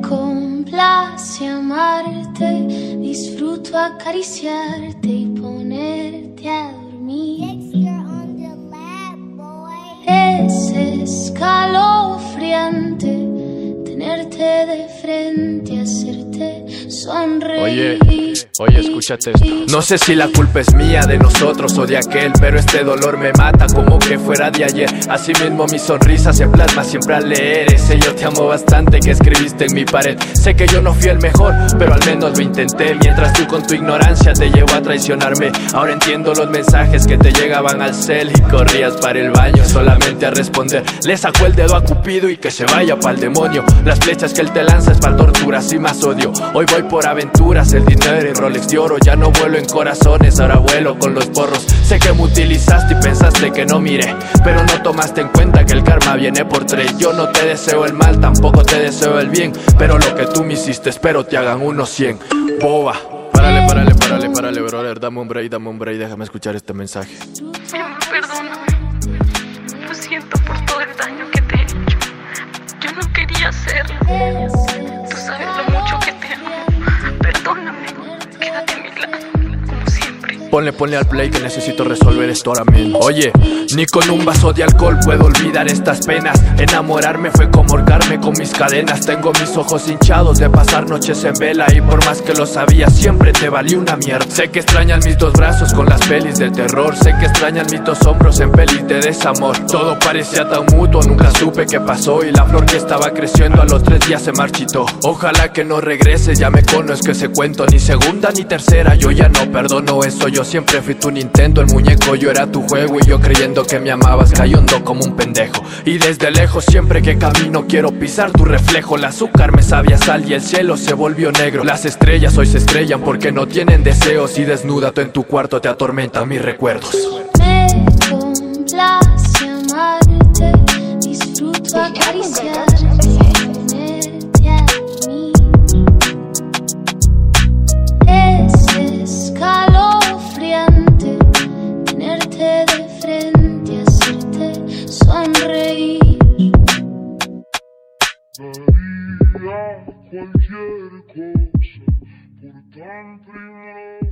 complace amarte, disfruto acariciarte y ponerte a dormir. Es escalofriante tenerte de frente, hacerte sonreír. Oye, escúchate esto. No sé si la culpa es mía, de nosotros o de aquel, pero este dolor me mata como que fuera de ayer. Asimismo mi sonrisa se plasma siempre al leer ese yo te amo bastante que escribiste en mi pared. Sé que yo no fui el mejor, pero al menos lo intenté. Mientras tú con tu ignorancia te llevó a traicionarme. Ahora entiendo los mensajes que te llegaban al cel y corrías para el baño solamente a responder. Le sacó el dedo a Cupido y que se vaya pa'l demonio. Las flechas que él te lanza es para torturas y más odio. Hoy voy por aventuras, el dinero y Rolex de oro. Ya no vuelo en corazones, ahora vuelo con los porros. Sé que me utilizaste y pensaste que no miré, pero no tomaste en cuenta que el karma viene por tres. Yo no te deseo el mal, tampoco te deseo el bien, pero lo que tú me hiciste espero te hagan unos 100. Boba. Párale, brother, dame un break, déjame escuchar este mensaje. Perdóname, lo siento por todo el daño que te he hecho. Yo no quería hacerlo. Tú sabes lo mucho que te amo. Perdóname, quédate a mi lado, como siempre. Ponle al play que necesito resolver esto ahora mismo. Oye, ni con un vaso de alcohol puedo olvidar estas penas. Enamorarme fue como ahorcarme con mis cadenas. Tengo mis ojos hinchados de pasar noches en vela, y por más que lo sabía siempre te valió una mierda. Sé que extrañan mis dos brazos con las pelis de terror. Sé que extrañan mis dos hombros en pelis de desamor. Todo parecía tan mutuo, nunca supe qué pasó, y la flor que estaba creciendo a los 3 días se marchitó. Ojalá que no regreses, ya me conozco ese cuento. Ni segunda ni tercera, yo ya no perdono eso. Yo siempre fui tu Nintendo, el muñeco yo era tu juego, y yo creyendo que me amabas, cayendo como un pendejo. Y desde lejos siempre que camino quiero pisar tu reflejo. El azúcar me sabía a sal y el cielo se volvió negro. Las estrellas hoy se estrellan porque no tienen deseos, y desnúdate en tu cuarto te atormentan mis recuerdos. Me complace amarte, disfruto acariciarte y ponerte a dormir. Es escalofriante tenerte de frente, hacerte sonreír. Daría cualquier cosa por tan primero.